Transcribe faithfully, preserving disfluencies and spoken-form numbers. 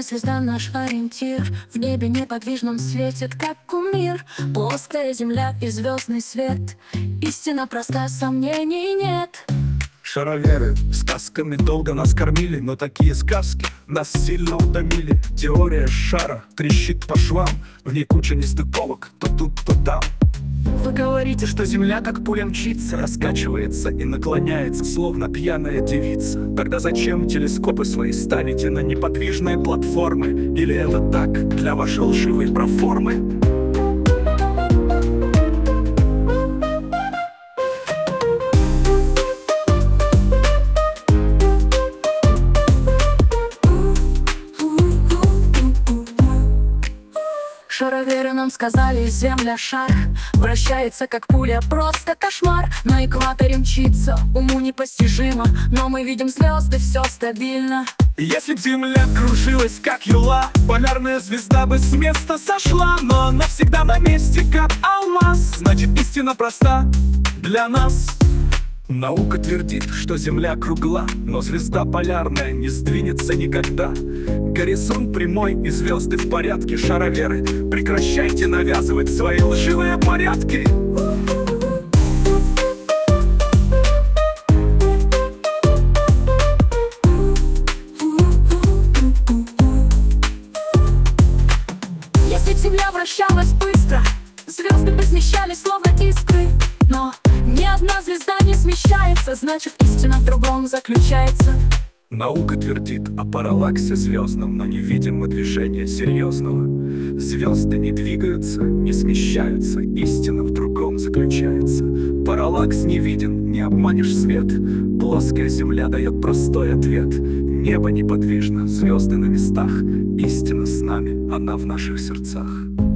звезда наш ориентир. В небе неподвижном светит, как кумир. Плоская земля и звездный свет. Истина проста, сомнений нет. Шароверы сказками долго нас кормили, но такие сказки нас сильно утомили. Теория шара трещит по швам, в ней куча нестыковок, то тут, то там. Вы говорите, что земля как пуля мчится, раскачивается и наклоняется, словно пьяная девица. Тогда зачем телескопы свои ставите на неподвижные платформы? Или это так, для вашей лживой проформы? Шароверы нам сказали, земля шар вращается как пуля, просто кошмар. На экваторе мчится, уму непостижимо, но мы видим звезды, все стабильно. Если б земля кружилась как юла, полярная звезда бы с места сошла. Но она всегда на месте, как алмаз. Значит, истина проста для нас. Наука твердит, что земля кругла, но звезда полярная не сдвинется никогда. Горизонт прямой и звезды в порядке. Шароверы, прекращайте навязывать свои лживые порядки. Если б земля вращалась быстро, звезды бы смещались словно искры. Но ни одна звезда не смещается, значит, истина в другом заключается. Наука твердит о параллаксе звездном, но не видим мы движения серьезного. Звезды не двигаются, не смещаются, истина в другом заключается. Параллакс не виден, не обманешь свет. Плоская земля дает простой ответ. Небо неподвижно, звезды на местах. Истина с нами, она в наших сердцах.